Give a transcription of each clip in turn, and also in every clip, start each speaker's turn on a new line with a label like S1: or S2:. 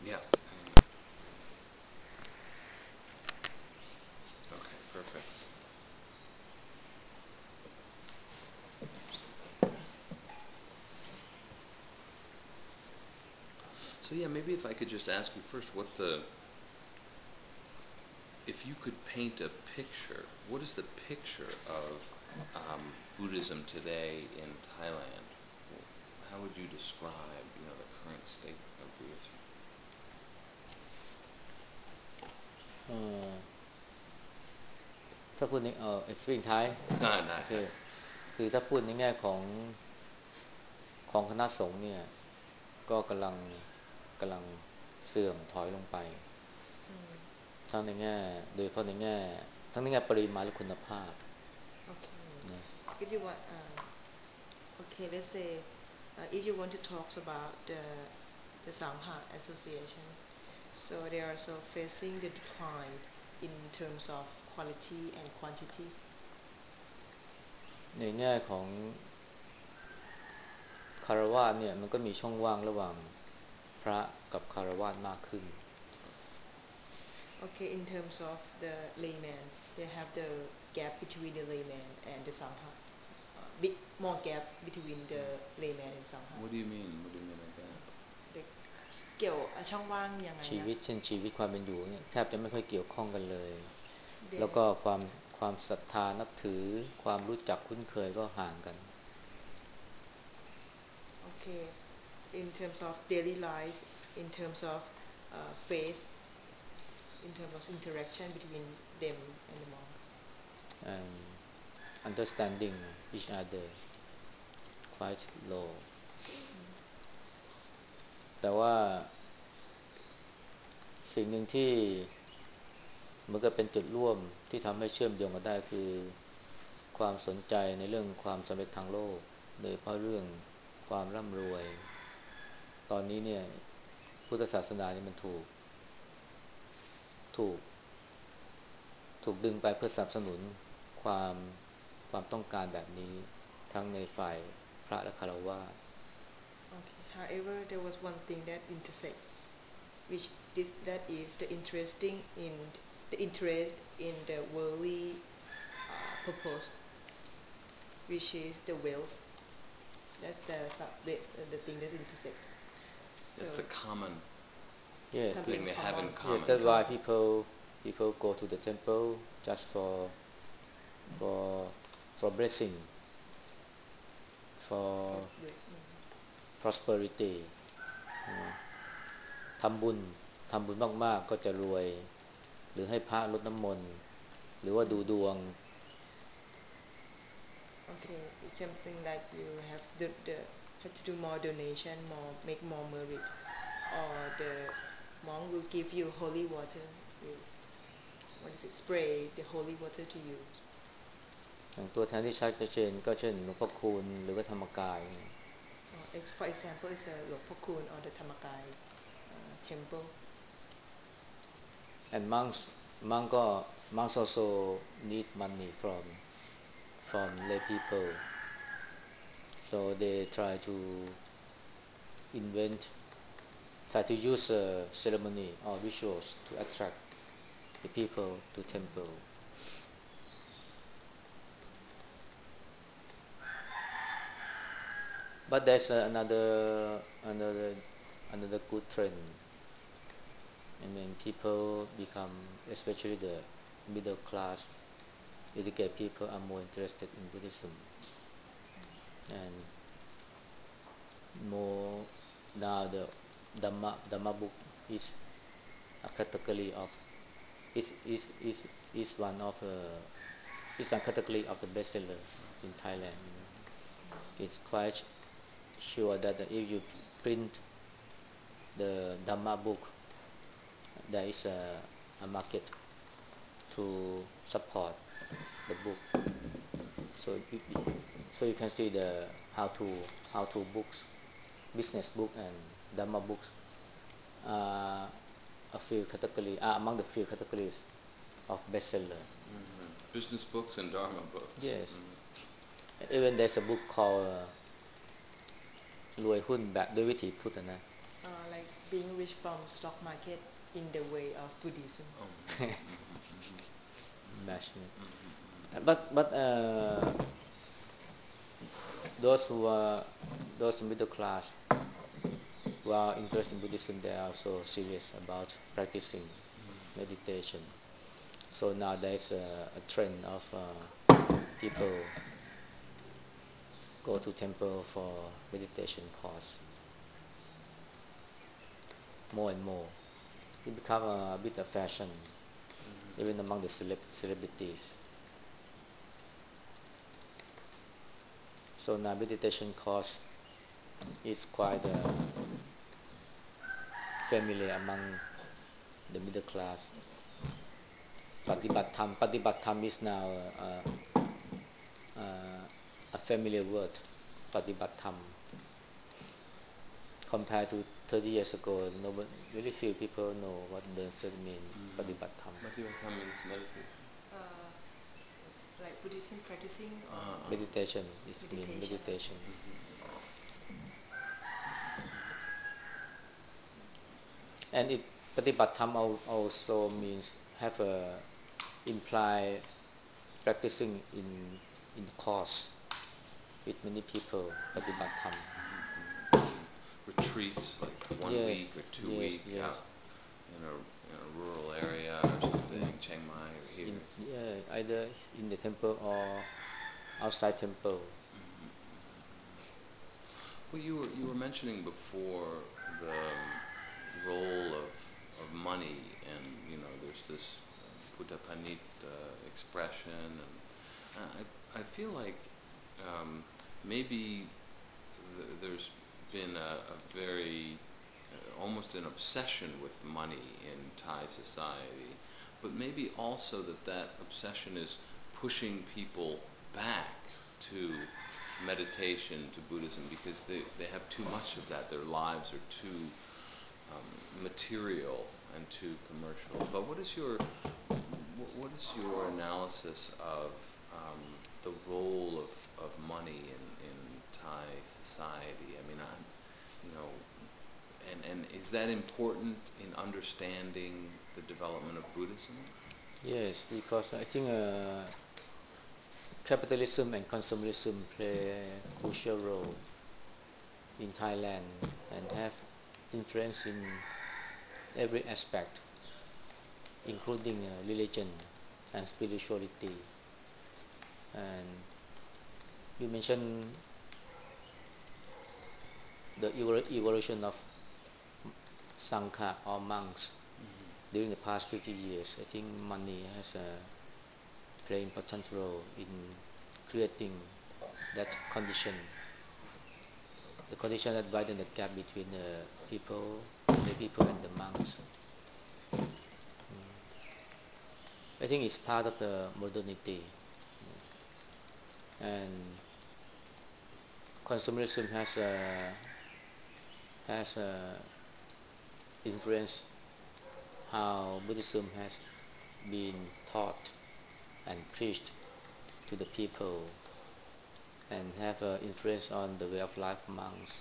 S1: Yeah. Okay, perfect. So yeah, maybe if I could just ask you first, if you could paint a picture, what is the picture of Buddhism today in Thailand? How would you describe, the current state of Buddhism?
S2: เอ่อถ้าพูดในspeak Thai โอเค
S1: ได้
S2: คือถ้าพูดในแง่ของคณะสงฆ์เนี่ยก็กำลังเสื่อมถอยลงไปทั้งในแง่โดยเฉพาะในแง่ทั้งในแง่ปริมาณและคุณภาพ
S3: Okay.
S2: นะ
S3: If you want, okay, let's say if you want to talk about the Sangha Association, so they are also facing the decline in terms of quality and quantity.
S2: ในแง่ของคารวะเนี่ยมันก็มีช่องว่างระหว่างพระกับคารวะมากขึ้น
S3: Okay, in terms of the layman, they have the gap between the layman and the Sangha. Big more gap between the layman and Sangha.
S1: What do you mean? What do you mean by that?
S3: เกี่ยวช่องว่างยังไง
S2: ชี
S3: นะ
S2: วิตเช่นชีวิตความเป็นอยู่เนี่ยแทบจะไม่ค่อยเกี่ยวข้องกันเลย
S3: เด
S2: แล้วก็ความศรัทธานับถือความรู้จักคุ้นเคยก็ห่างกัน
S3: okay in terms of daily life in terms of faith in terms of interaction between them and the monk
S2: and understanding each other quite low แต่ว่าสิ่งหนึ่งที่เหมือนกับเป็นจุดร่วมที่ทำให้เชื่อมโยงกันได้คือความสนใจในเรื่องความสำเร็จทางโลกโดยเฉพาะเรื่องความร่ำรวยตอนนี้เนี่ยพุทธศาสนานี่มันถูกถูกดึงไปเพื่อสนับสนุนความความต้องการแบบนี้ทั้งในฝ่ายพระและฆราวาส
S3: okay however there was one thing that intersect which this that is the interesting in the interest in the worldly purpose which is the wealth that's the thing that intersect so
S1: That's the common
S2: yes
S3: something
S1: thing they have
S3: common
S1: in
S2: yes
S1: common.
S2: that's why
S3: common
S2: people go to the temple just for blessing
S3: for
S2: for prosperity ทำบุญทำบุญมากๆก็จะรวยหรือให้พระรดน้ำมนต์หรือว่าดูดวง
S3: okay it's something like you have the have to do more donation more make more merit or the monk will give you holy water will what is it spray the holy water to you
S2: อย่างตัวแทนที่ชัดก็เช่นหลวงพ่อคูณหรือว่าธรรมกาย
S3: for example is a หลวงพ่อคูณ or the Thamakai temple
S2: and monks also need money from lay people so they invent try to use a ceremony or rituals to attract the people to temple but there's another good trend and then people become especially the middle class educated people are more interested in Buddhism and more now the Dhamma book is a category of is one of is one category of the bestseller in Thailand. It's quite sure that if you print the Dhamma book, there is a market to support the book. So so you can see the how to books, business book and Dhamma books are a few category are among the few categories of bestseller.
S1: Business books and Dharma books.
S2: Yes, even there's a book called รวยหุ้นแบบด้วยวิถีพุทธนะ
S3: like being rich from stock market in the way of Buddhism.
S2: Imagine it. But those who are those middle class who are interested in Buddhism, they are also serious about practicing meditation. So now there's a trend of people go to temple for meditation course more and more. It become a bit of fashion, even among the celebrities. So now meditation course is quite familiar among the middle class. Patibat tham is now a familiar word. Patibat tham. Compared to 30 years ago, nobody, really few people know what does it mean. Patibat tham.
S1: Patipatam means meditation.
S3: Like Buddhism practicing or
S2: Meditation. It means meditation. And it Patibat tham also means have a imply practicing in course with many people. Patibat tham.
S1: Retreats like 1
S2: Yes,
S1: week or 2
S2: yes,
S1: week
S2: yes.
S1: out in a rural area or something, Chiang Mai or here.
S2: Yeah, either in the temple or outside temple.
S1: Well, you were mentioning before the role of money, and there's this Buddhapanit expression, and I feel like maybe there's been a very almost an obsession with money in Thai society, but maybe also that obsession is pushing people back to meditation, to Buddhism, because they have too much of that. Their lives are too material and too commercial. But what is your analysis of the role of money in Thai society? I mean, and is that important in understanding the development of Buddhism?
S2: Yes, because I think capitalism and consumerism play a crucial role in Thailand and have influence in every aspect, including religion and spirituality. And you mentioned the evolution of Sangha or monks during the past 50 years. I think money has played important role in creating that condition, the condition that widen the gap between the people and the monks. I think it's part of the modernity, and consumerism has influenced how Buddhism has been taught and preached to the people, and have influence on the way of life of monks.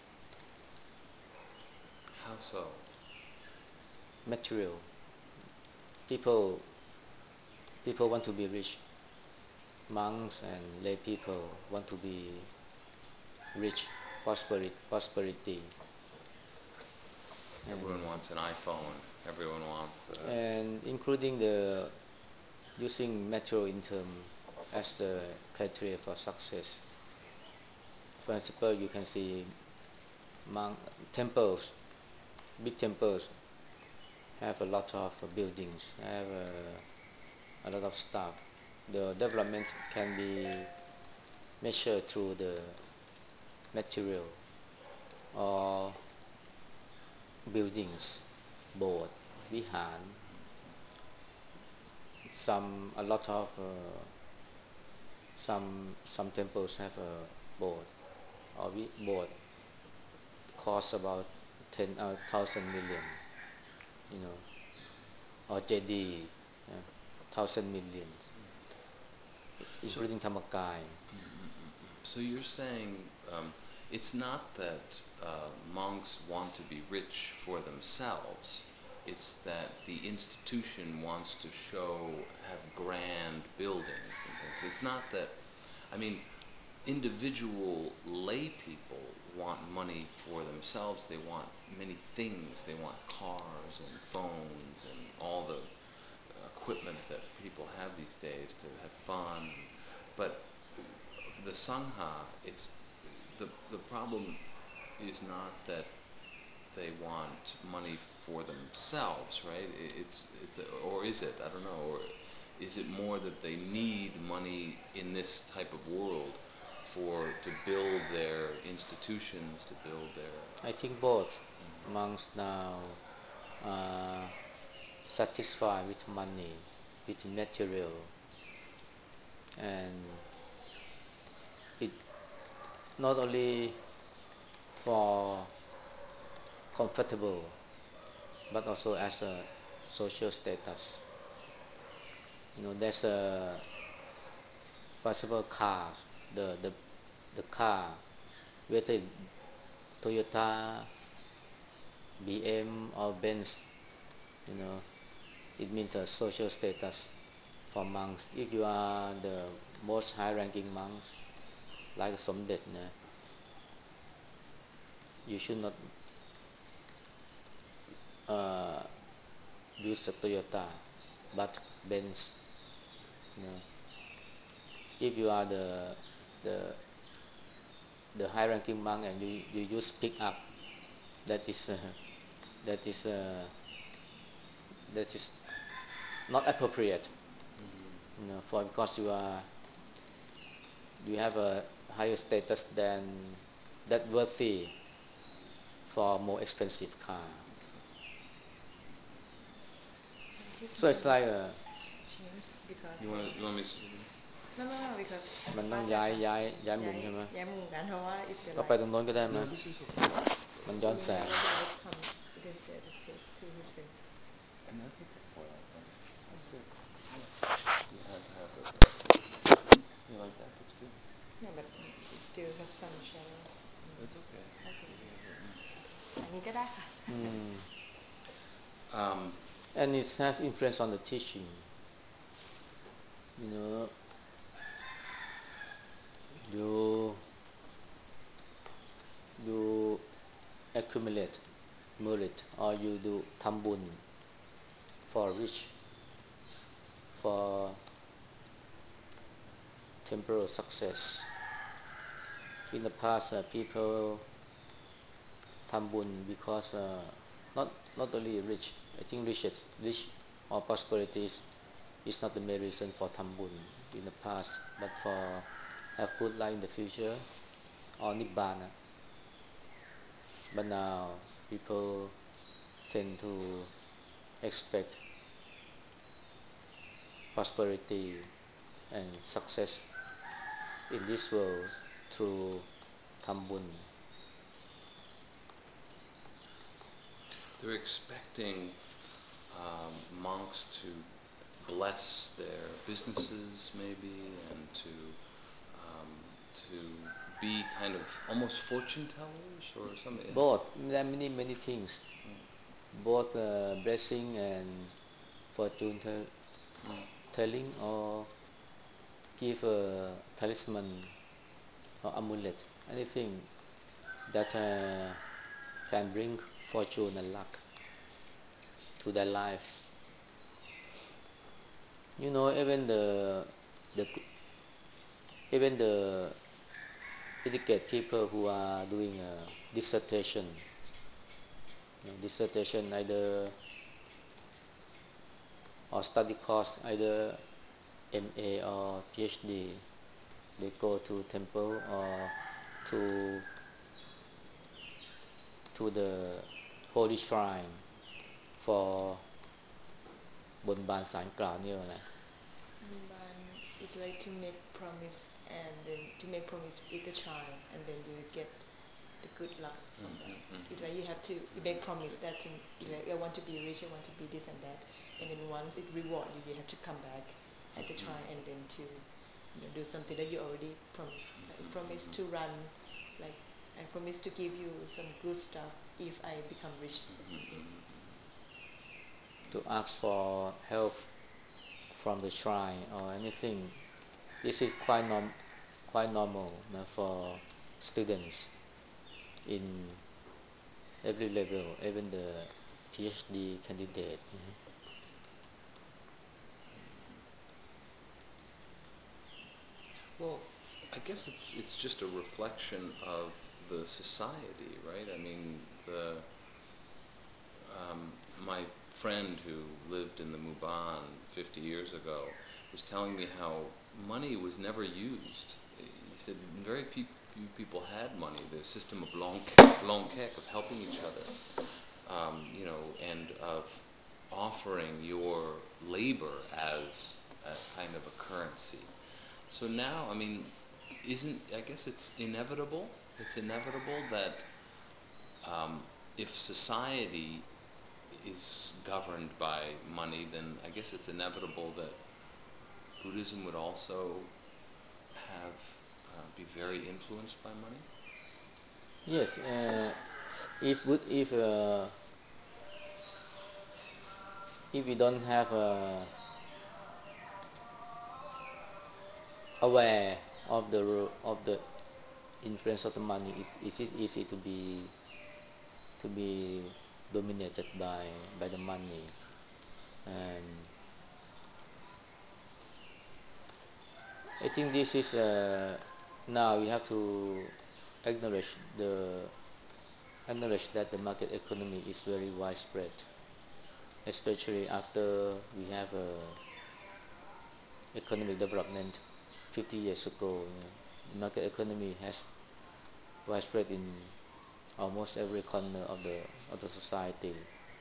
S1: How so?
S2: Material. People people want to be rich. Monks and lay people want to be rich, prosperity.
S1: Everyone wants an iPhone. Everyone wants.
S2: And including the using material income as the criteria for success. For example, you can see monk temples, big temples have a lot of buildings, have a lot of stuff. The development can be measured through the material or buildings, board, vihan. A lot of some temples have a board or board costs about 10,000 million, you know, or JD, 1,000 millions,
S1: So,
S2: including Tamakai.
S1: so you're saying it's not that monks want to be rich for themselves. It's that the institution wants to have grand buildings and things. It's not that, I mean, individual lay people want money for themselves. They want many things. They want cars and phones and all the equipment that people have these days to have fun. But the Sangha, the problem is not that they want money for themselves, right? Or is it? I don't know. Or is it more that they need money in this type of world to build their institutions, to build their?
S2: I think both. Monks now are satisfied with money, with material, and it not only for comfortable, but also as a social status. There's a, for example, cars. The car, whether Toyota, BM or Benz, you know, it means a social status for monks. If you are the most high-ranking monks, like Somdet, you should not uh, use a Toyota, but Benz. You know, if you are the the high-ranking monk and you use pickup, that is that is uh, that is not appropriate. For because you have a higher status than that worthy for more expensive car. So it's like
S3: change because
S1: You want me to?
S3: no because
S2: มันต้อง
S3: ป้าจะ
S2: ย้ายมุมใช่ไหม
S3: ย้ายมุมกันเพราะว่า if the
S2: ก็ไป
S3: light
S2: ตรงโน้นก็ได้ไหม
S1: No, this is okay.
S2: มันย้อนแสง
S3: the light comes the face to his face
S1: And that's okay. Well, that's good. Yeah. You have to have it. You like that? That's good.
S3: yeah but it's still have some shadow
S1: That's okay.
S3: okay
S1: You have it,
S3: อันนี้ก็ได้ค่ะ
S2: and it has influence on the teaching. You know, you accumulate merit or you do tambun for rich, for temporal success. In the past, people tambun because not only rich. I think rich or prosperity is not the main reason for tambun in the past, but for have good life in the future or nibbana. But now people tend to expect prosperity and success in this world through tambun.
S1: They're expecting monks to bless their businesses, maybe, and to be kind of almost fortune tellers or something.
S2: Both, there are many things. Both blessing and fortune telling, or give a talisman or amulet, anything that can bring fortune and luck to their life. The even the educated people who are doing a dissertation either or study course either MA or PhD, they go to temple or to the holy shrine for บนบานศาลกล่าวนี่อะไร
S3: it like to make promise and then to make promise with the child and then you get the good luck from that. It's like you have to make promise that like I want to be rich, I want to be this and that, and then once it reward you have to come back at the time and then to do something that you already promised. Like promise to run like I promise to give you some good stuff if I become rich.
S2: To ask for help from the shrine or anything. This is quite normal for students in every level, even the PhD candidate.
S1: Well, I guess it's just a reflection of the society, right? I mean, my friend who lived in the Mubon 50 years ago was telling me how money was never used. He said very few people had money. The system of longkek, of helping each other, and of offering your labor as a kind of a currency. So now, I mean, I guess it's inevitable. It's inevitable that if society is governed by money, then I guess it's inevitable that Buddhism would also have be very influenced by money.
S2: Yes, if we don't have aware of the influence of the money, it is easy to be dominated by the money. And I think this is now we have to acknowledge the acknowledge that the market economy is very widespread, especially after we have economic development 50 years ago. The market economy has widespread in almost every corner of the society.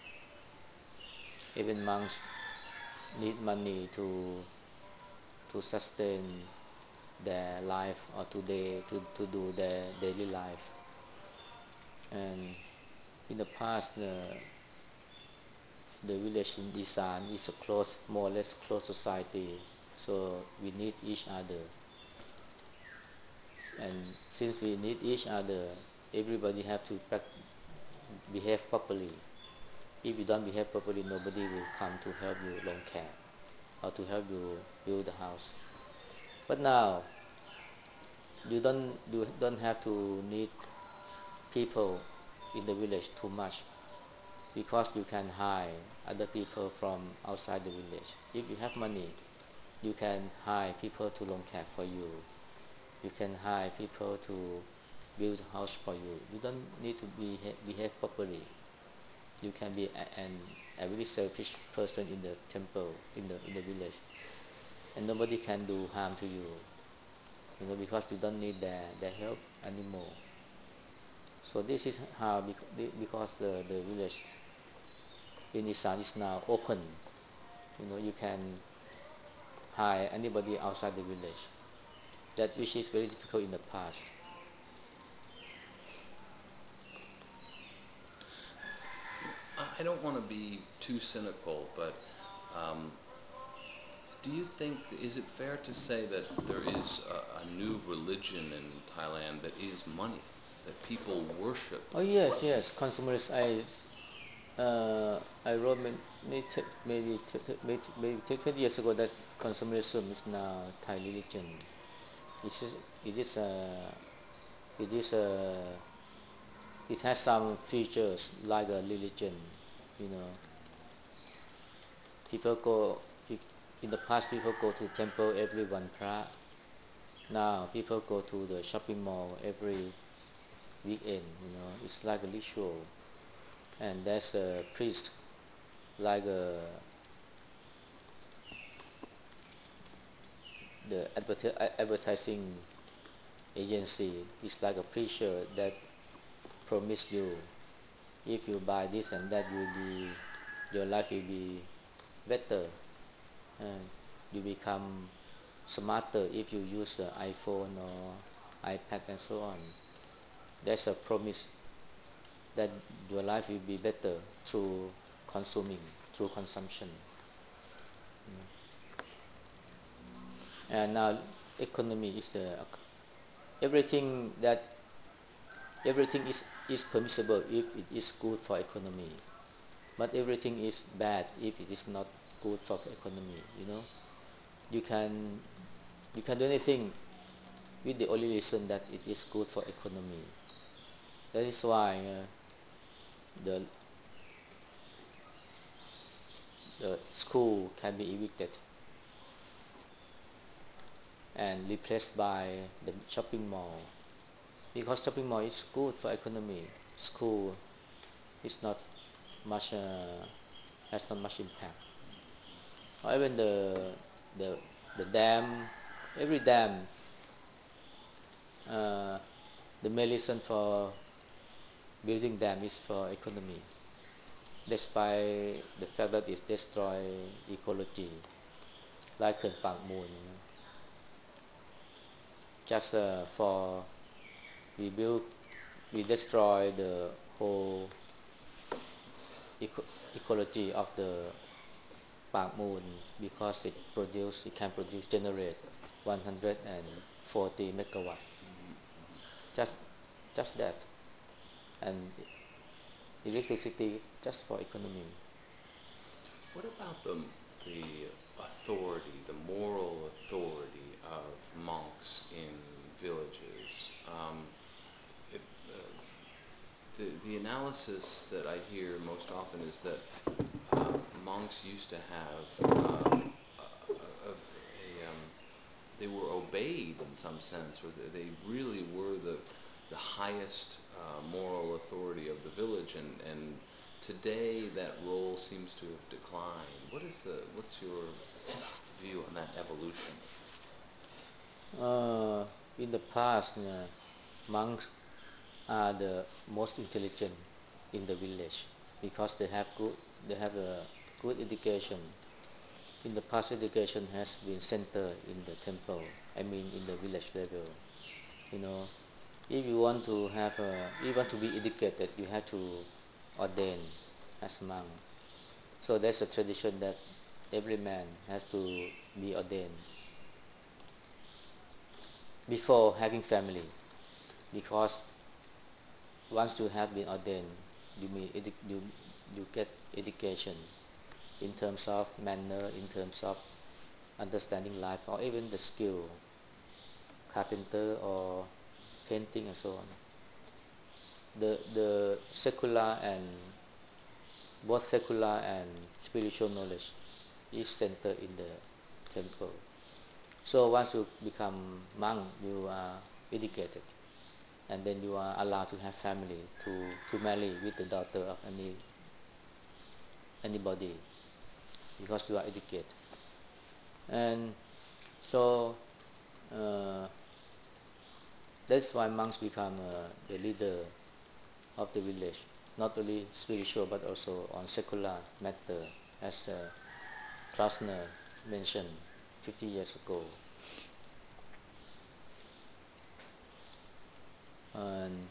S2: Even monks need money to sustain their life or to do their daily life. And in the past, the village in Isan is a close, more or less close society, so we need each other. And since we need each other, everybody have to behave properly. If you don't behave properly, nobody will come to help you long care or to help you build the house. But now you don't have to need people in the village too much, because you can hire other people from outside the village. If you have money, you can hire people to long care for you. You can hire people to build a house for you. You don't need to behave properly. You can be a very selfish person in the temple, in the village, and nobody can do harm to you. Because you don't need their help anymore. So this is how, because the village in Isan is now open. You can hire anybody outside the village. That which is very difficult in the past.
S1: I don't want to be too cynical, but do you think, is it fair to say that there is a new religion in Thailand that is money, that people worship?
S2: Oh yes, yes. Consumerist. I wrote maybe 20 years ago that consumerism is now Thai religion. It is it is it is it has some features like a religion. You know, people go in the past. People go to temple every one pra. Now people go to the shopping mall every weekend. It's like a ritual, and there's a priest like the advertising agency is like a preacher that promise you, if you buy this and that, your life will be better, and you become smarter if you use iPhone or iPad and so on. There's a promise that your life will be better through consuming, through consumption. And now economy is everything that everything is permissible if it is good for economy, but everything is bad if it is not good for the economy. You can you can do anything with the only reason that it is good for economy. That is why the the school can be evicted and replaced by the shopping mall, because shopping mall is good for economy. School is not much has not much impact. Or even the the dam, every dam, uh, the main reason for building dam is for economy, despite the fact that it destroy ecology, like ขื่อนPang Mun, just for we build we destroy the whole ecology of the Pang Mun, because it can produce generate 140 megawatt, just just that, and electricity just for economy.
S1: What about the authority, the moral authority of monks in villages? It, the analysis that I hear most often is that monks used to have they were obeyed in some sense, or they really were the highest moral authority of the village, and today that role seems to have declined. What's your view on that evolution?
S2: Uh, in the past, monks are the most intelligent in the village, because they have a good education. In the past, education has been centered in the temple. I mean, in the village level. You know, if you want to you want to be educated, you have to ordain as monk. So there's a tradition that every man has to be ordained before having family, because once you have been ordained, you get education in terms of manner, in terms of understanding life, or even the skill, carpenter or painting and so on. The secular and both secular and spiritual knowledge is centered in the temple. So once you become monk, you are educated, and then you are allowed to have family, to marry with the daughter of anybody, because you are educated. And so uh, that's why monks become the leader of the village, not only spiritual but also on secular matter, as Krasner mentioned 50 years ago. And,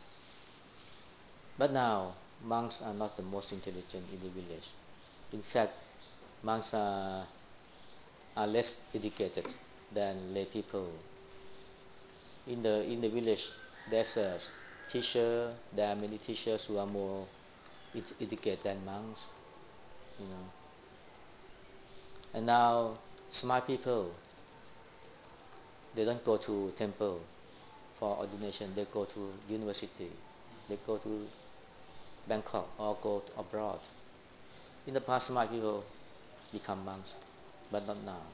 S2: but now, monks are not the most intelligent in the village. In fact, monks are less educated than lay people. In the village, there's a teacher. There are many teachers who are more educated than monks. You know, and now smart people, they don't go to temple for ordination. They go to university. They go to Bangkok or go abroad. In the past, smart people become monks, but not now.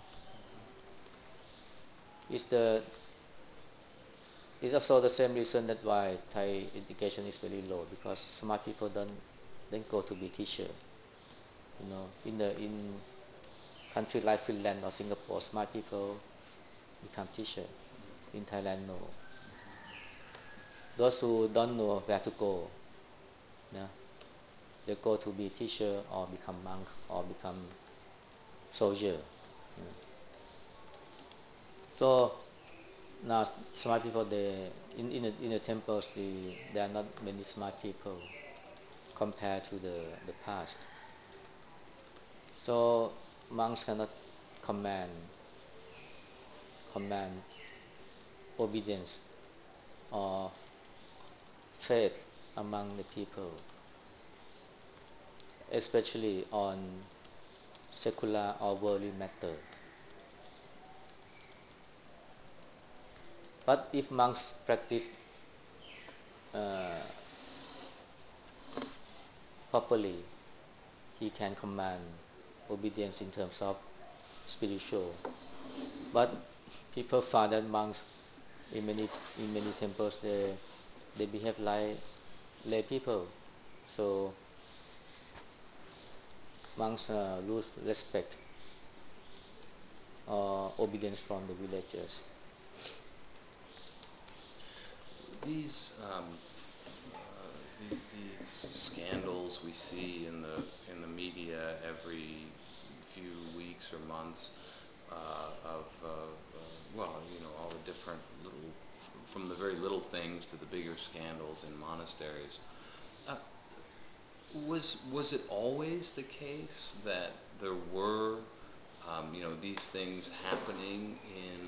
S2: It's the it's also the same reason that why Thai education is very low, because smart people don't go to be teacher. In country like Finland or Singapore, smart people become teacher. In Thailand, no. Those who don't know where to go, yeah, they go to be teacher or become monk or become soldier. Yeah. So now smart people, in the temples, there are not many smart people compared to the past. So monks cannot command command obedience or faith among the people, especially on secular or worldly matter. But if monks practice properly, he can command obedience in terms of spiritual. But people find that monks in many temples they behave like lay people, so monks lose respect or obedience from the villagers.
S1: These these scandals we see in the media every few weeks or months of well, all the different little, from the very little things to the bigger scandals in monasteries. Uh, was it always the case that there were these things happening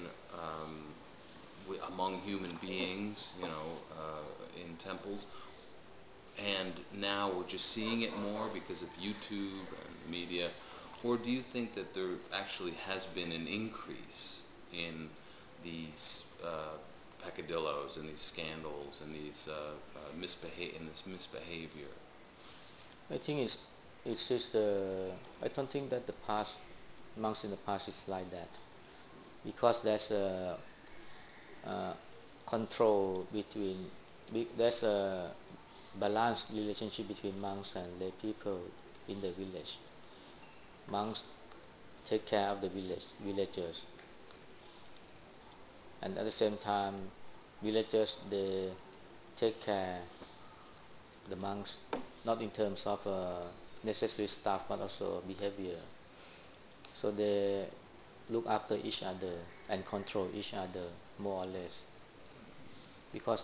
S1: among human beings, in temples, and now we're just seeing it more because of YouTube and the media? Or do you think that there actually has been an increase in these peccadillos and these scandals and these this misbehavior?
S2: I think it's just I don't think that the past monks in the past is like that, because there's a control between there's a balanced relationship between monks and lay people in the village. Monks take care of the villagers, and at the same time villagers they take care the monks, not in terms of necessary stuff but also behavior. So they look after each other and control each other more or less, because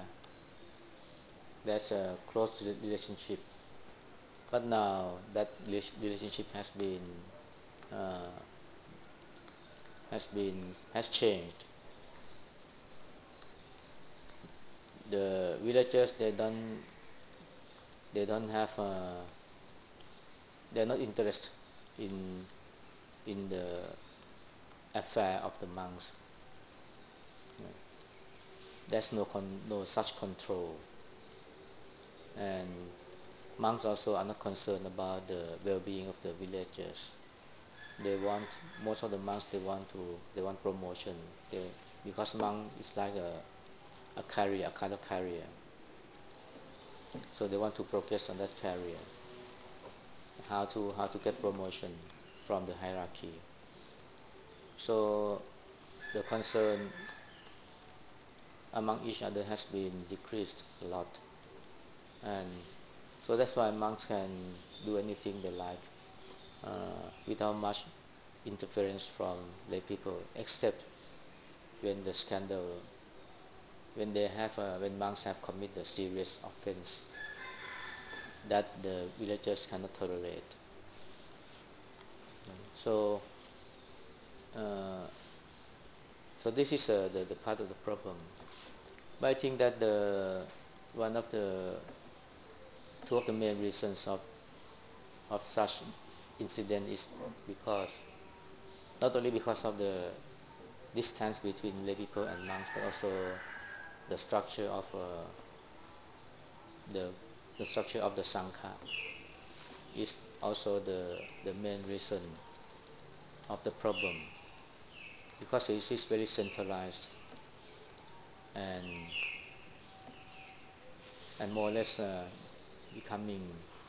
S2: there's a close relationship. But now that relationship uh, has changed. The villagers they don't have they're not interested in the affair of the monks. There's no such control, and monks also are not concerned about the well-being of the villagers. They want Most of the monks they want promotion. Because monk is like a career, a kind of career. So they want to progress on that career. How to get promotion from the hierarchy. So the concern among each other has been decreased a lot, and so that's why monks can do anything they like without much interference from lay people, except when the scandal, when monks have committed a serious offense that the villagers cannot tolerate. So, uh, so this is the part of the problem. But I think that one of the two of the main reasons of such incident is because not only because of the distance between lay people and monks, but also the structure of the the structure of the sangha is also the main reason of the problem, because it is very centralized and more or less becoming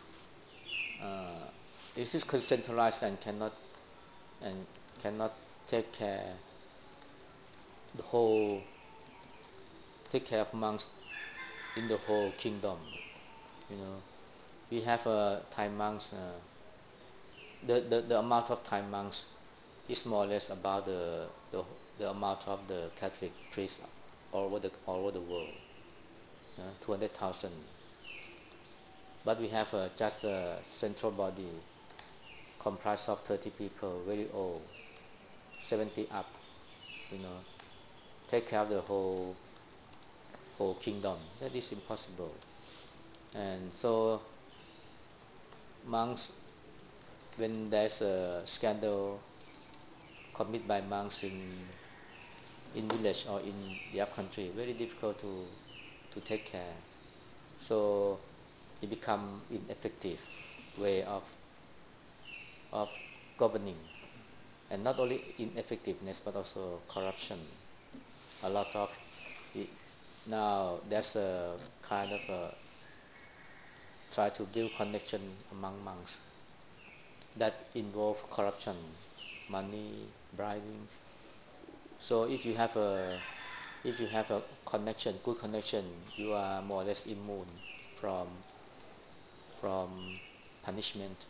S2: it is centralized and and cannot take care the whole take care of monks in the whole kingdom. You know, we have Thai monks. The amount of Thai monks is more or less about the amount of the Catholic priests all over the world, 200,000. But we have just a central body comprised of 30 people, very old, 70 up, you know, take care of the whole whole kingdom. That is impossible. And so monks, when there's a scandal committed by monks in village or in the up country, very difficult to take care. So it become ineffective way of governing, and not only ineffectiveness but also corruption. A lot of it, now there's a kind of a try to build connection among monks that involve corruption, money, bribing. So if you have a connection, good connection, you are more or less immune from from punishment.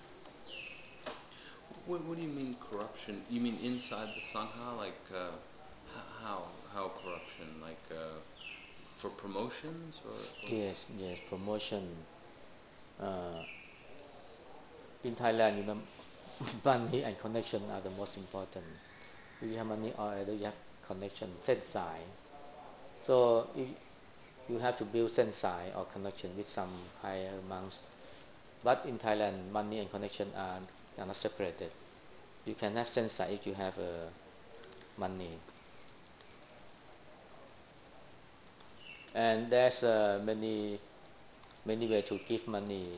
S1: What do you mean corruption? You mean inside the sangha, like how corruption, like for promotions or?
S2: Yes, yes, promotion. Uh, in Thailand, money and connection are the most important. If you have money or either you have connection, sensai. So if you have to build sensai or connection with some higher monks. But in Thailand, money and connection are not separated. You can have sensai if you have money. And there's many way to give money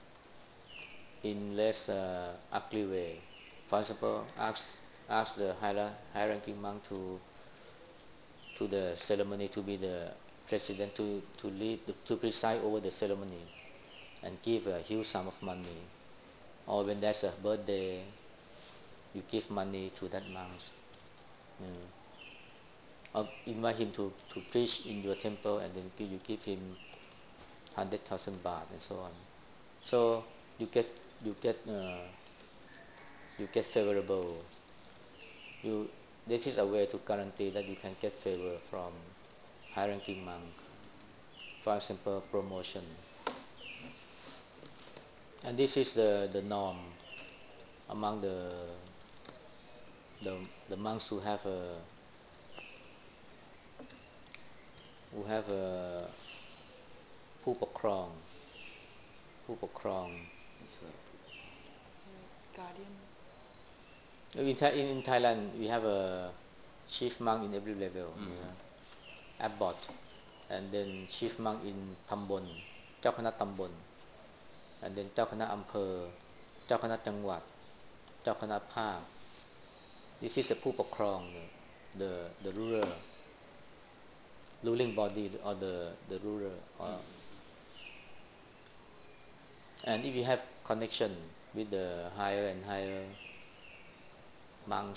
S2: in less ugly way. For example, ask the high ranking monk to the ceremony to be the president to lead to preside over the ceremony and give a huge sum of money. Or when there's a birthday, you give money to that monk. You know. Or invite him to preach in your temple, and then you give him 100,000 baht and so on. So you get you get uh, you get favorable. You This is a way to guarantee that you can get favor from high-ranking monk. For example, promotion. And this is the norm among the the monks who have a ผู้ปกครองผู้ปกครอง
S1: What's that?
S3: Guardian.
S2: In Thailand, we have a chief monk in every level, abbot, and then chief monk in ตำบลเจ้าคณะตำบล and then เจ้าคณะอำเภอเจ้าคณะจังหวัดเจ้าคณะภาค This is a ผู้ปกครอง the ruler ruling body or the ruler and if you have connection with the higher and higher monks,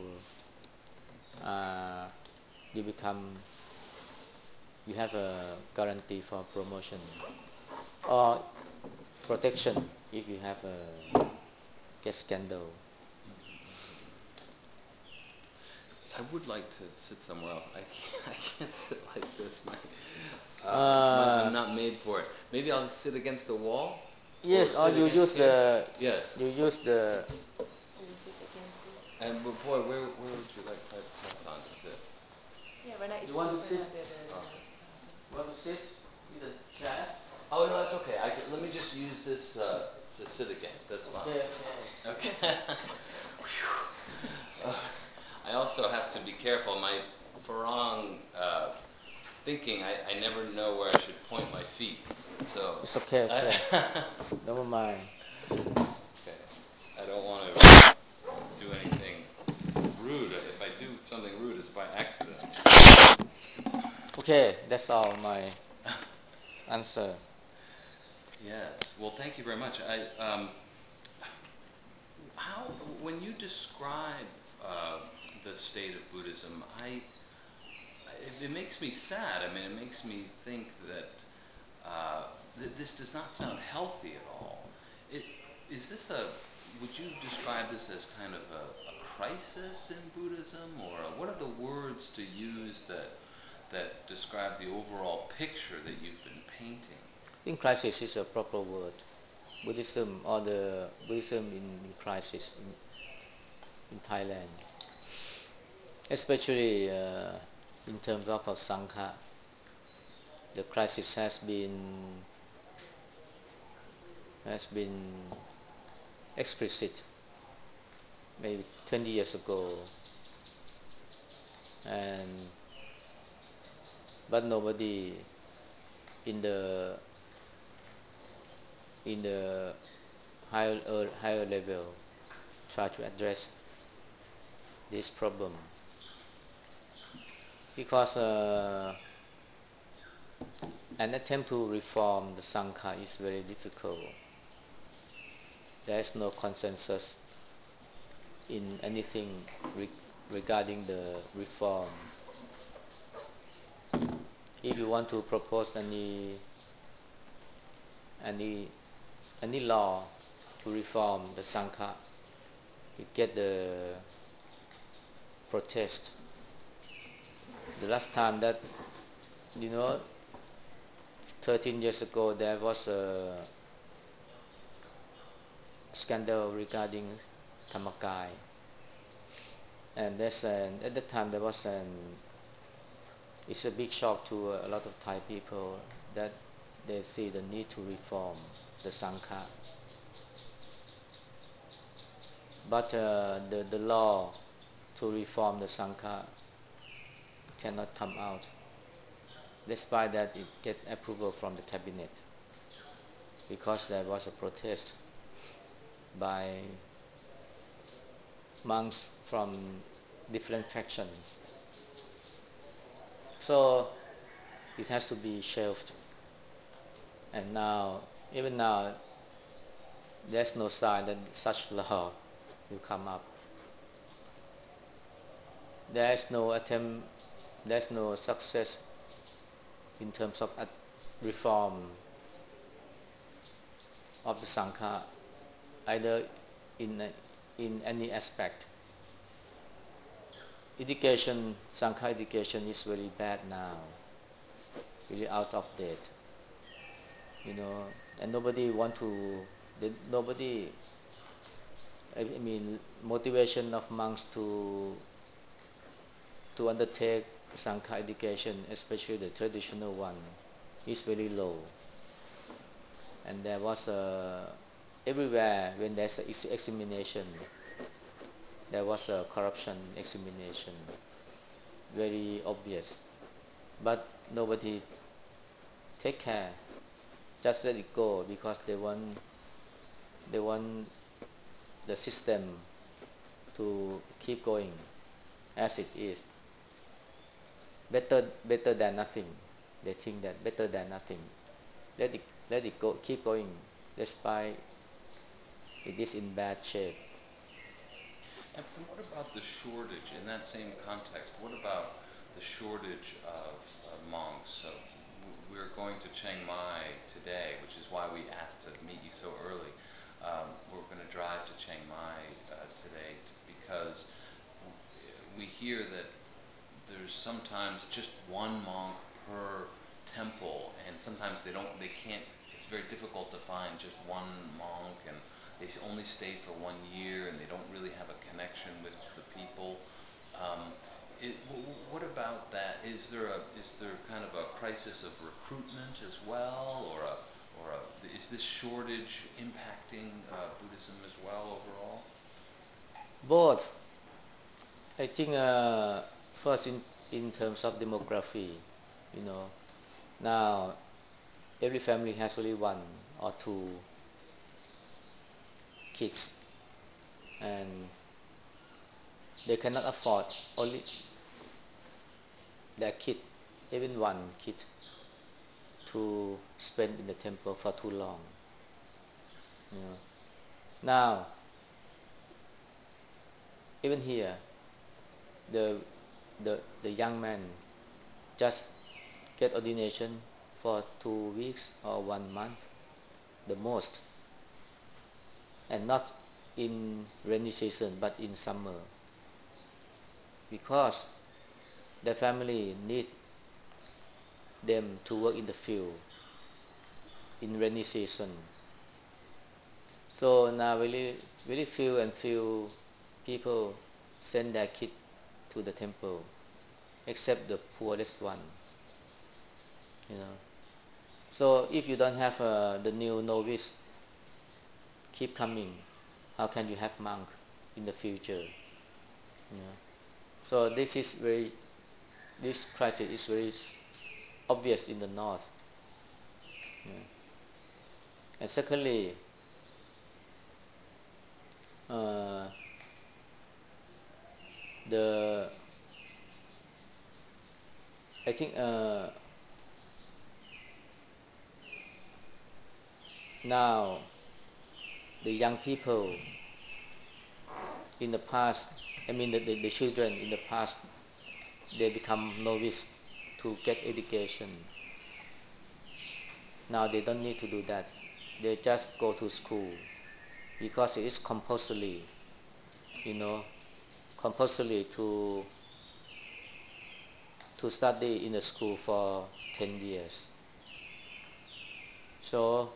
S2: you become you have a guarantee for promotion or protection if you have a get scandal.
S1: I would like to sit somewhere else. I can't sit like this. I'm not made for it. Maybe I'll sit against the wall.
S2: Yes, or
S1: sit
S2: you
S1: against
S2: use
S1: here?
S2: the
S1: Yes.
S2: you use the
S3: You sit against this.
S1: And but boy, where would you like Hassan to sit?
S3: Yeah, when I
S2: You want to sit?
S3: the
S2: want to sit with a chair.
S1: Oh no, that's okay. Let me just use this to sit against. That's fine.
S2: Okay.
S1: Okay. I also have to be careful. My Farang thinking, I never know where I should point my feet. So
S2: It's okay. Never mind.
S1: okay. I don't want to do anything rude. If I do something rude, it's by accident.
S2: Okay, that's all my answer.
S1: Yes. Well, thank you very much. How when you describe the state of Buddhism, it makes me sad. I mean, it makes me think that this does not sound healthy at all. It, is this would you describe this as kind of a crisis in Buddhism, or what are the words to use that describe the overall picture that you've been painting?
S2: I think crisis is a proper word. Buddhism or the Buddhism in crisis in Thailand, especially in terms of Sangha. the crisis has been explicit maybe 20 years ago, and but nobody in the higher level try to address this problem, because an attempt to reform the Sangha is very difficult. There is no consensus in anything regarding the reform. If you want to propose any any law to reform the Sangha, you get the protest. The last time that, you know, 13 years ago, there was a scandal regarding Thamakai, and at that time there was it's a big shock to a lot of Thai people that they see the need to reform the Sangha. But the law to reform the Sangha cannot come out, despite that it get approval from the cabinet, because there was a protest by monks from different factions. So it has to be shelved. And now, even now, there's no sign that such law will come up. There's no attempt, there's no success in terms of reform of the Sangha, either in any aspect. Education, Sangha education is very bad now, really out of date, and nobody want to, nobody, I mean, motivation of monks to undertake Sangha education, especially the traditional one, is very low. And there was everywhere when there's an examination, there was a corruption examination, very obvious. But nobody take care, just let it go, because they want the system to keep going as it is. Better than nothing. They think that better than nothing. Let it go, keep going, despite it is in bad shape.
S1: And what about the shortage, in that same context, what about the shortage of monks? So we're going to Chiang Mai today, which is why we asked to meet you so early. We're going to drive to Chiang Mai today because we hear that there's sometimes just one monk per temple, and sometimes they can't, it's very difficult to find just one monk, and they only stay for 1 year, and they don't really have a connection with the people. What about that? Is there kind of a crisis of recruitment as well, is this shortage impacting Buddhism as well overall?
S2: Both. I think first in terms of demography, you know, now every family has only one or two kids, and they cannot afford only their kid, even one kid, to spend in the temple for too long. You know. Now, even here, the young man just get ordination for 2 weeks or 1 month, the most, and not in rainy season but in summer, because the family need them to work in the field in rainy season. So now very few people send their kid to the temple, except the poorest one. you know. So if you don't have the new novice keep coming, how can you have monk in the future? You know. So this crisis is very obvious in the north. You know. And secondly, uh, the I think now the young people in the past, I mean the children in the past, they become novice to get education. Now they don't need to do that. They just go to school because it is compulsory, you know, compulsory to study in the school for 10 years. So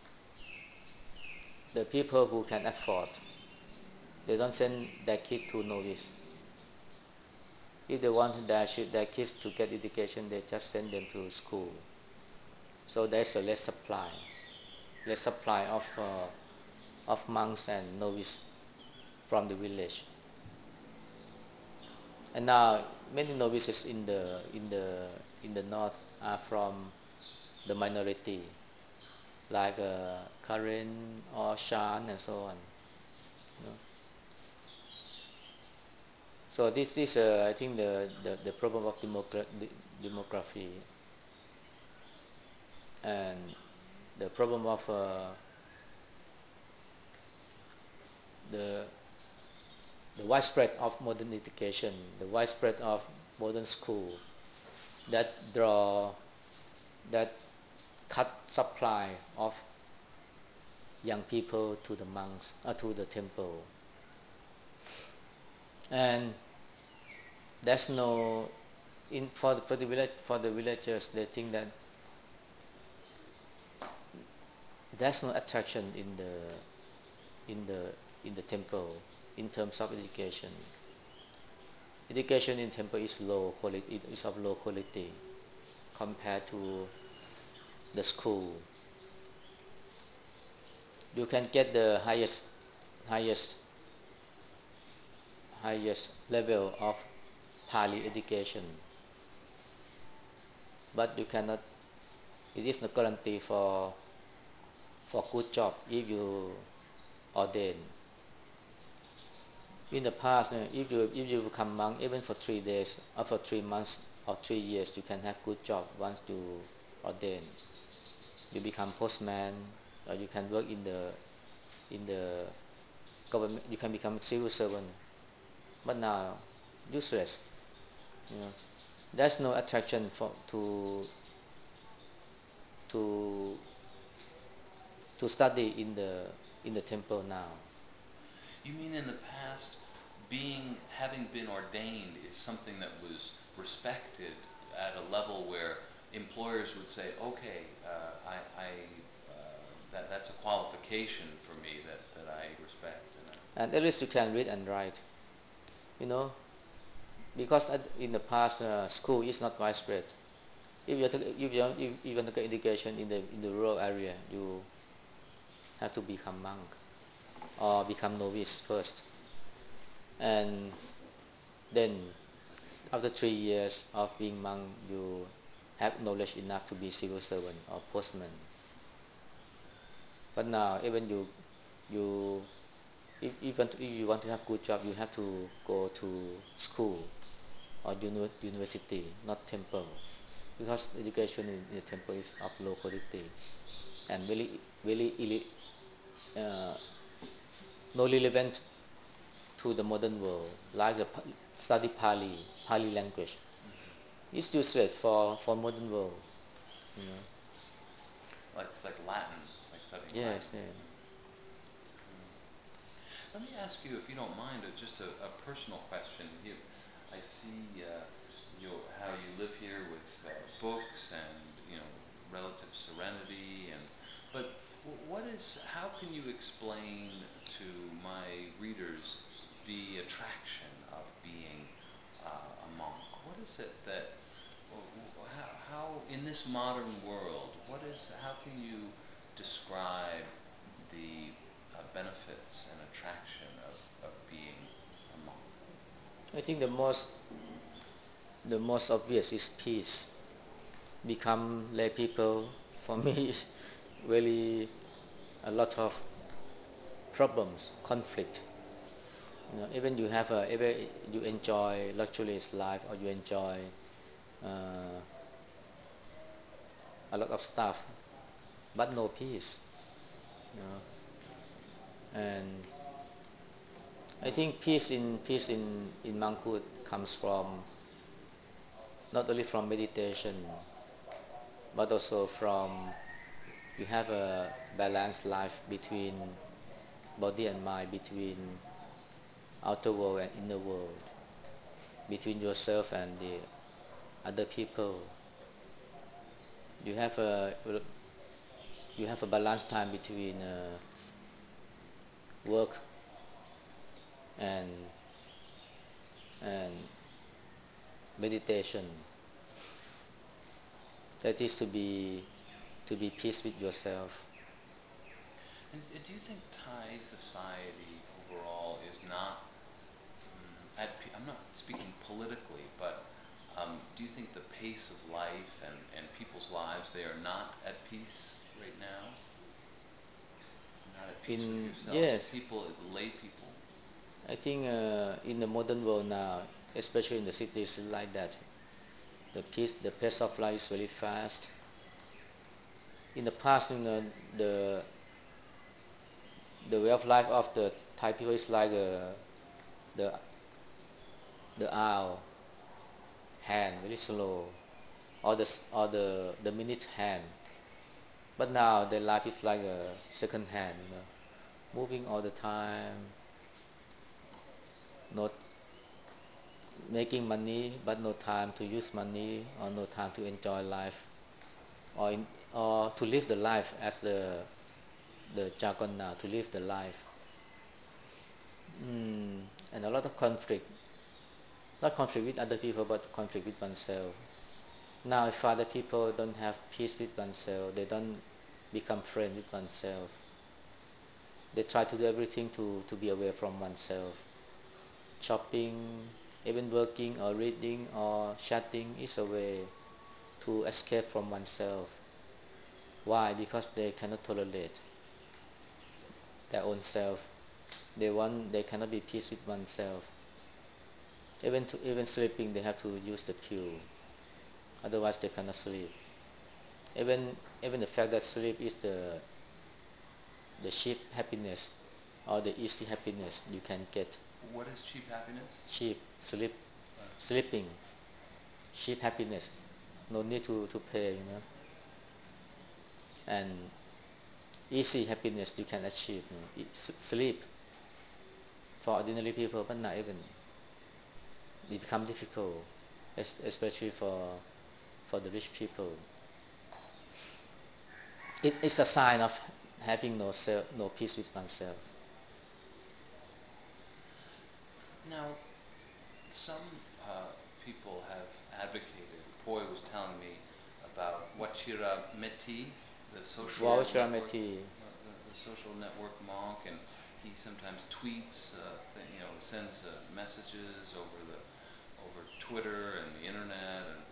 S2: the people who can afford, they don't send their kid to novice. If they want their kids to get education, they just send them to school. So there's a less supply of monks and novices from the village. And now many novices in the north are from the minority, like Karen or Shan and so on. You know? So this is I think the problem of demography and the problem of the the widespread of modern education, the widespread of modern school that draw that cut supply of young people to the monks to the temple, and there's no in for the villagers they think that there's no attraction in the in the temple in terms of education. Education in temple is low quality. It is of low quality compared to the school. You can get the highest highest level of Pali education, but you cannot. It is not guarantee for good job if you ordain. In the past, if you become monk even for 3 days or for 3 months or 3 years, you can have good job once you ordain. You become postman, or you can work in the government. You can become civil servant. But now, useless. You know, there's no attraction for to to study in the temple now.
S1: You mean in the past, having been ordained is something that was respected at a level where employers would say, okay, that's a qualification for me that I respect, and
S2: And at least you can read and write. You know, because in the past, school is not widespread. If you want to get education in the rural area, you have to become monk or become novice first, and then after 3 years of being monk, you have knowledge enough to be civil servant or postman. But now, even you if you want to have good job, you have to go to school or university, not temple, because education in the temple is of low quality and very uh, no relevant to the modern world, like study Pali language. It's useless for modern world, you know.
S1: like it's like Latin. It's like studying
S2: Yes,
S1: Latin.
S2: yeah.
S1: Let me ask you, if you don't mind, just a personal question. I see how you live here with books and relative serenity, but how can you explain to my readers the attraction of being a monk? What is it that, how in this modern world, how can you describe the benefits and attraction of being a monk?
S2: I think the most obvious is peace. Become lay people for me is really a lot of problems, conflict. Even you have even you enjoy luxurious life or you enjoy uh, a lot of stuff, but no peace. You know? And I think peace in monkhood comes from not only from meditation, but also from you have a balanced life between body and mind, between outer world and inner world, between yourself and the other people. You have a you have a balanced time between work and and meditation. That is to be peace with yourself.
S1: And do you think Thai society overall is not I'm not speaking politically, but do you think the pace of life and people's lives, they are not at peace right now? You're not at peace with
S2: In
S1: yourself?
S2: yes,
S1: People, lay people?
S2: I think in the modern world now, especially in the cities like that, the pace of life is very fast. In the past, the way of life of the Thai people is like the the hour hand, very slow, or the minute hand. But now their life is like a second hand, moving all the time, not making money, but no time to use money or no time to enjoy life, or to live the life as the jargon now, to live the life. And a lot of conflict, not conflict with other people, but conflict with oneself. Now, if other people don't have peace with oneself, they don't become friends with oneself. They try to do everything to be away from oneself. Shopping, even working or reading or chatting is a way to escape from oneself. Why? Because they cannot tolerate their own self. They cannot be peace with oneself. Even sleeping, they have to use the pill. Otherwise, they cannot sleep. Even the fact that sleep is the cheap happiness or the easy happiness you can get.
S1: What is cheap happiness?
S2: Cheap sleeping, cheap happiness. No need to pay. And easy happiness you can achieve. Sleep for ordinary people, but not even. It become difficult, especially for the rich people. It's a sign of having no peace with oneself.
S1: Now, some people have advocated, Poi was telling me about Wachira Meti, the social network,
S2: Vajrameti.
S1: the social network monk, and he sometimes tweets, sends messages over Twitter and the internet, and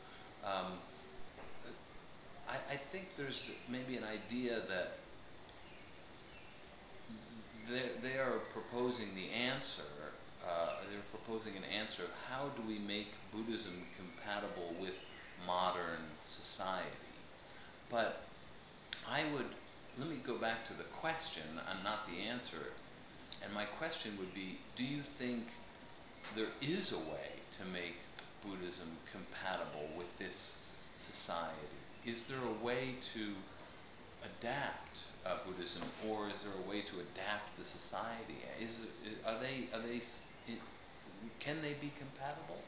S1: I think there's maybe an idea that they are proposing the answer. They're proposing an answer of how do we make Buddhism compatible with modern society. But let me go back to the question and not the answer. And my question would be, do you think there is a way to make Buddhism compatible with this society? Is there a way to adapt Buddhism, or is there a way to adapt the society? Can they be compatible?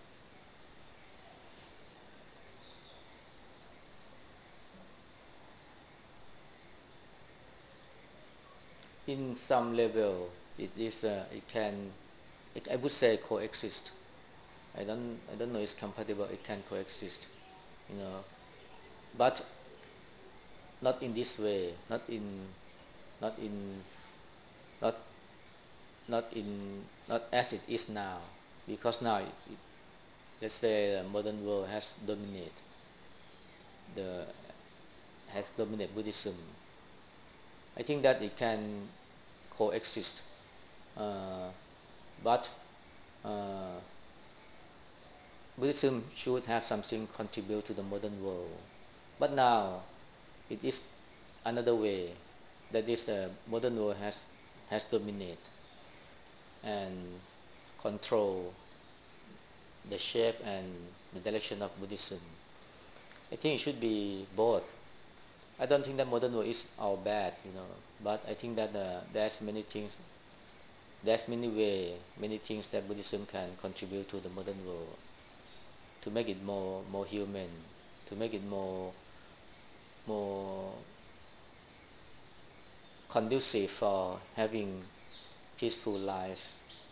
S2: In some level, it can, I would say, coexist. I don't know it's compatible. It can coexist, you know. but not in this way, not in not not in not as it is now, because now let's say the modern world the has dominated Buddhism. I think that it can coexist, uh, but uh, Buddhism should have something contribute to the modern world. But now it is another way, that is the modern world has dominated and control the shape and the direction of Buddhism. I think it should be both. I don't think that modern world is all bad, but I think that there's many way, many things that Buddhism can contribute to the modern world, to make it more human, to make it more conducive for having peaceful life.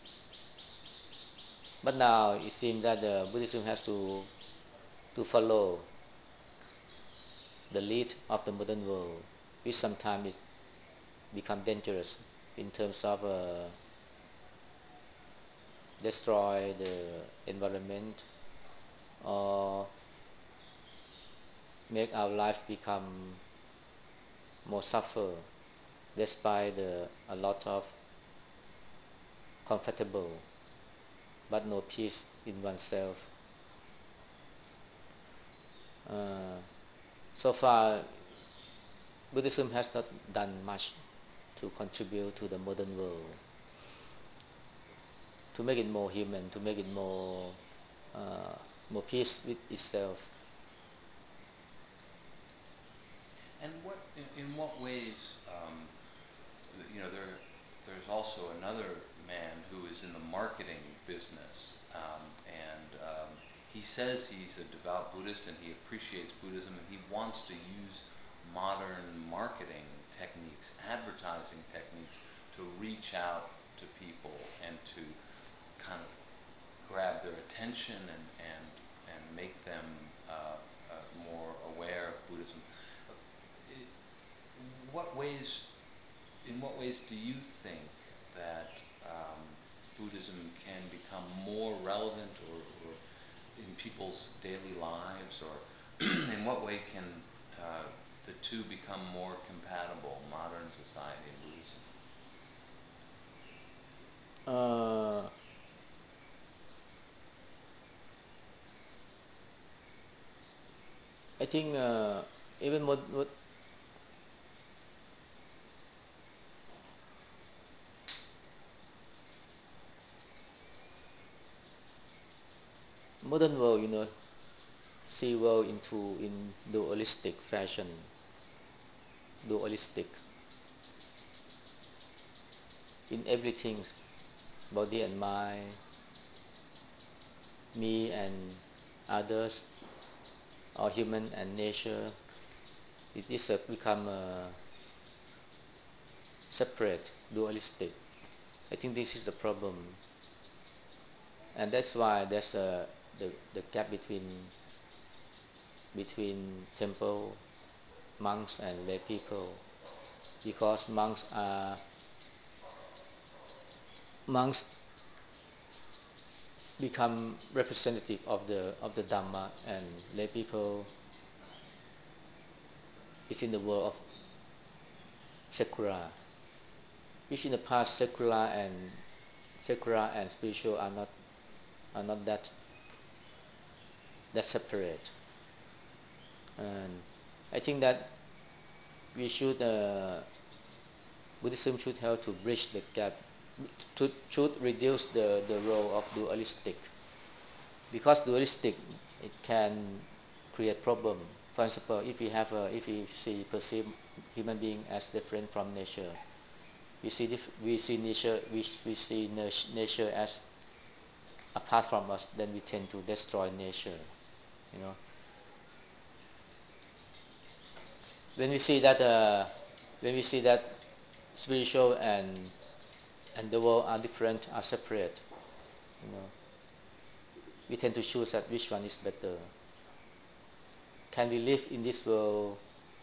S2: But now it seems that Buddhism has to follow the lead of the modern world, which sometimes is become dangerous in terms of destroy the environment or make our life become more suffer, despite a lot of comfortable but no peace in oneself. Uh, so far, Buddhism has not done much to contribute to the modern world, to make it more human, to make it uh, more peace with itself.
S1: And in what ways, there's also another man who is in the marketing business, and he says he's a devout Buddhist and he appreciates Buddhism and he wants to use modern marketing techniques, advertising techniques, to reach out to people and to kind of grab their attention and make them more aware of Buddhism. What ways, in what ways do you think that Buddhism can become more relevant or in people's daily lives, or in what way can the two become more compatible, modern society and Buddhism?
S2: Uh, I think even modern world, see world in dualistic fashion, dualistic in everything, body and mind, me and others, or human and nature. It is become separate, dualistic. I think this is the problem, and that's why there's the gap between temple monks and lay people, because monks become representative of the Dhamma, and lay people is in the world of secular, which in the past secular and spiritual are not that separate. And I think that we should Buddhism should help to bridge the gap, should reduce the role of dualistic, because dualistic it can create problem. For example, if we perceive human being as different from nature, we see nature as apart from us, then we tend to destroy nature. You know, when we see that spiritual and the world are different, are separate, you know, we tend to choose that which one is better. can we live in this world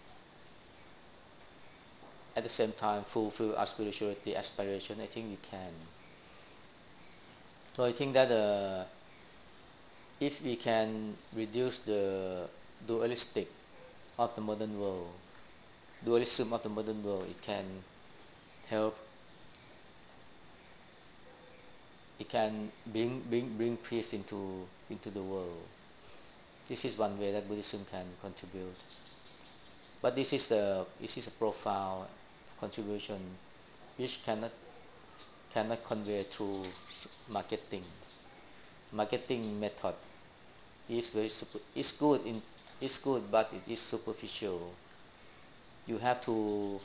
S2: at the same time fulfill our spirituality aspiration? I think we can. So I think that if we can reduce the dualistic of the modern world, dualism of the modern world, it can help. It can bring peace into the world. This is one way that Buddhism can contribute. But this is a profound contribution which cannot convey through marketing. Marketing method is is good but it is superficial. You have to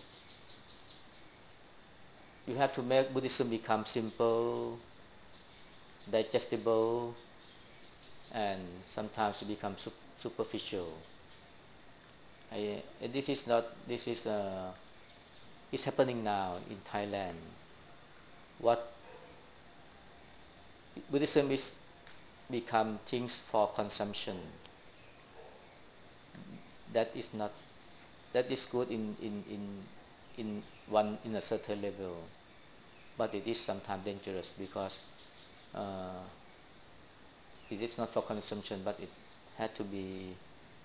S2: make Buddhism become simple, digestible, and sometimes it becomes superficial. This is not. This is it's happening now in Thailand. What Buddhism is become things for consumption. That is not. That is good in a certain level, but it is sometimes dangerous because uh, it is not for consumption, but it had to be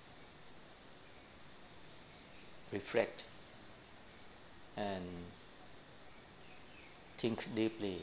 S2: reflect and think deeply.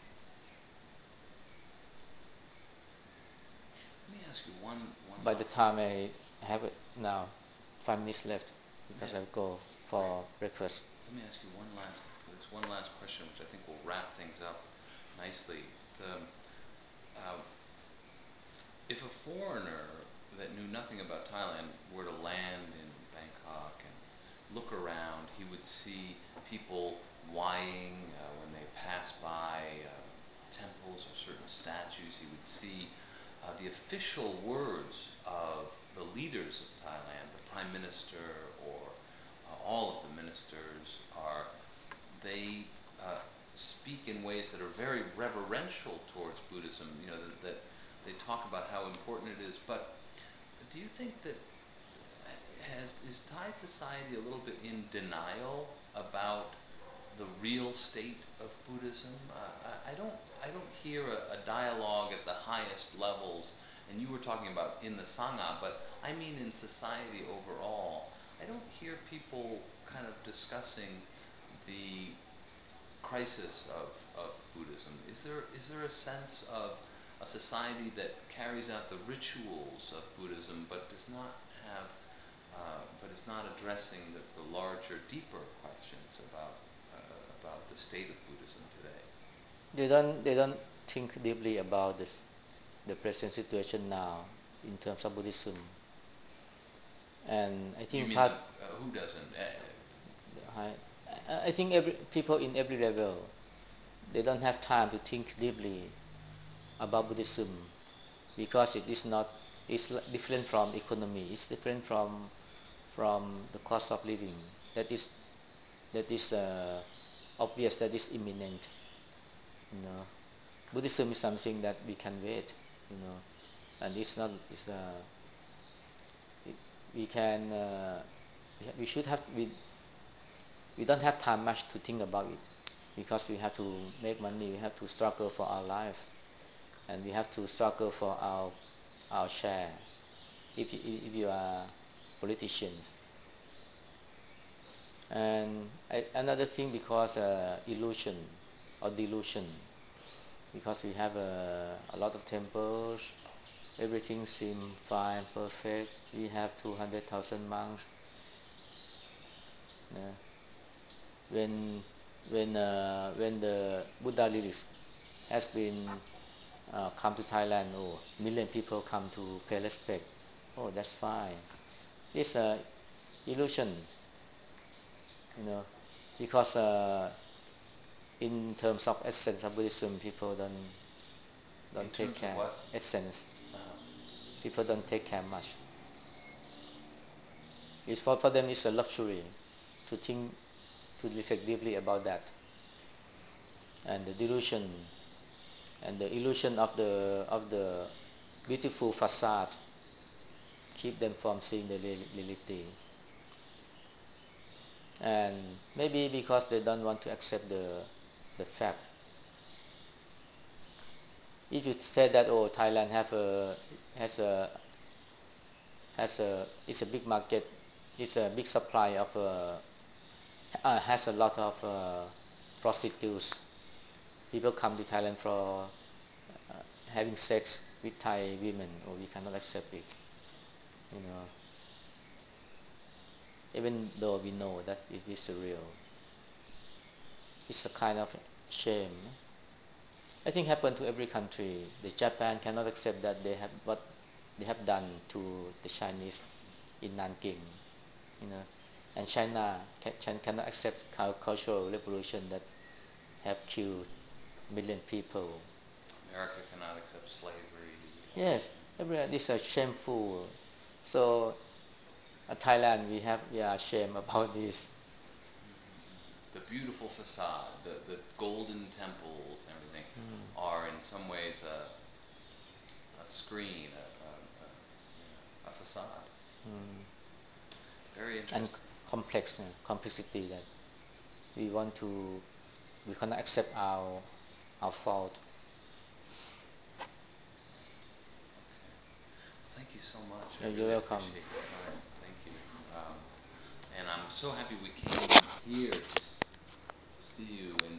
S1: Let me ask you one
S2: By the
S1: last.
S2: time I have it now, 5 minutes left because
S1: Yeah,
S2: I'll go
S1: great.
S2: for breakfast.
S1: Let me ask you there's one last question, which I think will wrap things up nicely. Uh, if a foreigner that knew nothing about Thailand were to land in Bangkok and look around, he would see people wying when they pass by temples or certain statues. He would see the official words of the leaders of Thailand, the prime minister or all of the ministers are they speak in ways that are very reverential towards Buddhism. You know that they talk about how important it is. But do you think that is Thai society a little bit in denial about the real state of Buddhism? I don't hear a dialogue at the highest levels. And you were talking about in the Sangha, but I mean in society overall. I don't hear people kind of discussing the crisis of Buddhism. Is there a sense of a society that carries out the rituals of Buddhism but does not have but is not addressing the larger, deeper questions about the state of Buddhism today?
S2: They don't think deeply about the present situation now in terms of Buddhism, and I
S1: You
S2: think
S1: mean
S2: part.
S1: who doesn't?
S2: I think every people in every level they don't have time to think deeply about Buddhism because it is not. It's different from economy. It's different from the cost of living. That is obvious. That is imminent. You know, Buddhism is something that we can wait. You know, and it's not. It, we can. We should have. We don't have time much to think about it because we have to make money. We have to struggle for our life, and we have to struggle for our share. If you are politicians, and another thing because illusion or delusion, because we have a lot of temples, everything seems fine, perfect. We have 200,000 monks. Uh, when when the Buddha lyrics has been come to Thailand, oh, million people come to pay respect. Oh, that's fine. It's a illusion, you know, because in terms of essence of Buddhism, people
S1: In
S2: don't take
S1: terms of
S2: care.
S1: what?
S2: Essence,
S1: Uh,
S2: people don't take care much. It's for them it's a luxury to think to reflect deeply about that, and the delusion and the illusion of the beautiful facade keep them from seeing the reality. And maybe because they don't want to accept the fact. If you say that, oh, Thailand has a it's a big market, it's a big supply of has a lot of prostitutes. People come to Thailand for having sex with Thai women. Oh, we cannot accept it. You know, even though we know that it is real, it's a kind of shame. I think happened to every country. The Japan cannot accept that they have what they have done to the Chinese in Nanking, you know, and China cannot accept cultural revolution that have killed million people.
S1: America cannot accept slavery.
S2: Yes, everyone is shameful. So Thailand, we are ashamed about this.
S1: The beautiful facade, the golden temples, and everything, are in some ways a screen, a facade. Very
S2: And
S1: interesting.
S2: complexity that we want to we cannot accept our fault.
S1: Okay. Well, thank you so much. I
S2: You're
S1: really
S2: welcome.
S1: appreciate your time. Thank you. And I'm so happy we came here to see you in